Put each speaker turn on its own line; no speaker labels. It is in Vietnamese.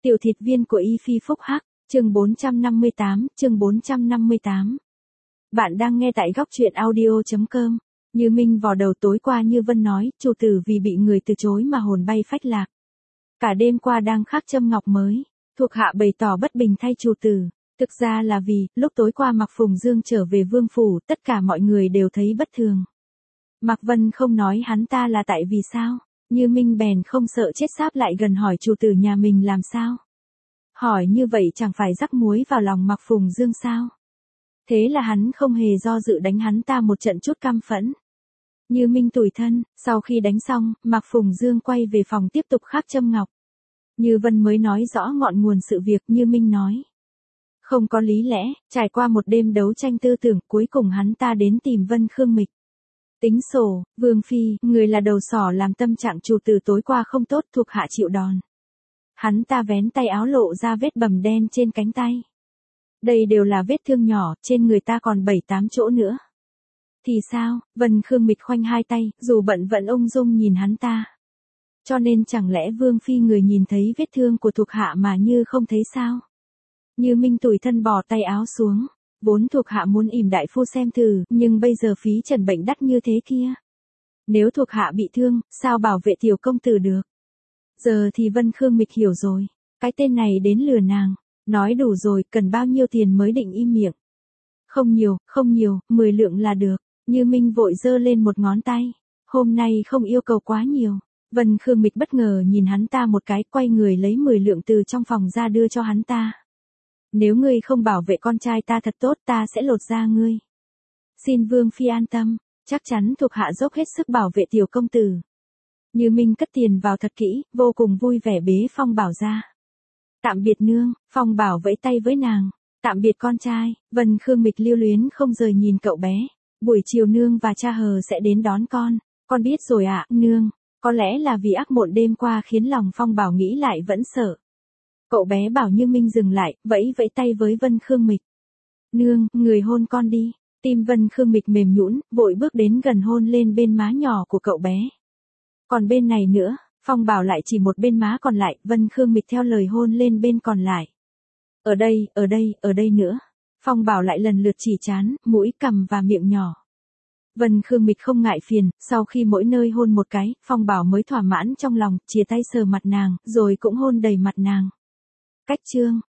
Tiểu thịt viên của Y Phi Phúc Hắc, chương 458. Bạn đang nghe tại góc truyện audio.com. Như Minh vào đầu tối qua Như Vân nói, chủ tử vì bị người từ chối mà hồn bay phách lạc. Cả đêm qua đang khắc châm ngọc mới, thuộc hạ bày tỏ bất bình thay chủ tử. Thực ra là vì, lúc tối qua Mạc Phùng Dương trở về vương phủ, tất cả mọi người đều thấy bất thường. Mạc Vân không nói hắn ta là tại vì sao, Như Minh bèn không sợ chết sáp lại gần hỏi chủ tử nhà mình làm sao. Hỏi như vậy chẳng phải rắc muối vào lòng Mạc Phùng Dương sao? Thế là hắn không hề do dự đánh hắn ta một trận chút căm phẫn. Như Minh tủi thân, sau khi đánh xong, Mạc Phùng Dương quay về phòng tiếp tục khắc châm ngọc. Như Vân mới nói rõ ngọn nguồn sự việc. Như Minh nói. Không có lý lẽ, trải qua một đêm đấu tranh tư tưởng, cuối cùng hắn ta đến tìm Vân Khương Mịch. Tính sổ, Vương Phi, người là đầu sỏ làm tâm trạng chủ tử tối qua không tốt, thuộc hạ chịu đòn. Hắn ta vén tay áo lộ ra vết bầm đen trên cánh tay. Đây đều là vết thương nhỏ, trên người ta còn 7-8 chỗ nữa. Thì sao? Vân Khương Mịch khoanh hai tay, dù bận vẫn ung dung nhìn hắn ta. Cho nên chẳng lẽ Vương Phi người nhìn thấy vết thương của thuộc hạ mà như không thấy sao? Như Minh tủi thân bỏ tay áo xuống. Vốn thuộc hạ muốn ỉm đại phu xem thử, nhưng bây giờ phí trần bệnh đắt như thế kia. Nếu thuộc hạ bị thương, sao bảo vệ tiểu công tử được? Giờ thì Vân Khương Mịch hiểu rồi. Cái tên này đến lừa nàng. Nói đủ rồi, cần bao nhiêu tiền mới định im miệng? Không nhiều, 10 lượng là được. Như Minh vội giơ lên một ngón tay. Hôm nay không yêu cầu quá nhiều. Vân Khương Mịch bất ngờ nhìn hắn ta một cái, quay người lấy 10 lượng từ trong phòng ra đưa cho hắn ta. Nếu ngươi không bảo vệ con trai ta thật tốt, ta sẽ lột da ngươi. Xin Vương Phi an tâm, chắc chắn thuộc hạ dốc hết sức bảo vệ tiểu công tử. Như Minh cất tiền vào thật kỹ, vô cùng vui vẻ bế Phong Bảo ra. Tạm biệt nương, Phong Bảo vẫy tay với nàng. Tạm biệt con trai. Vân Khương Mịch lưu luyến không rời nhìn cậu bé. Buổi chiều nương và cha Hờ sẽ đến đón con. Con biết rồi ạ, nương. Có lẽ là vì ác mộng đêm qua khiến lòng Phong Bảo nghĩ lại vẫn sợ. Cậu bé bảo Như Minh dừng lại, vẫy tay với Vân Khương Mịch. Nương, người hôn con đi. Tim Vân Khương Mịch mềm nhũn, vội bước đến gần hôn lên bên má nhỏ của cậu bé. Còn bên này nữa, Phong Bảo lại chỉ một bên má còn lại, Vân Khương Mịch theo lời hôn lên bên còn lại. Ở đây nữa. Phong Bảo lại lần lượt chỉ trán, mũi, cằm và miệng nhỏ. Vân Khương Mịch không ngại phiền, sau khi mỗi nơi hôn một cái, Phong Bảo mới thỏa mãn trong lòng, chìa tay sờ mặt nàng, rồi cũng hôn đầy mặt nàng. Cách chương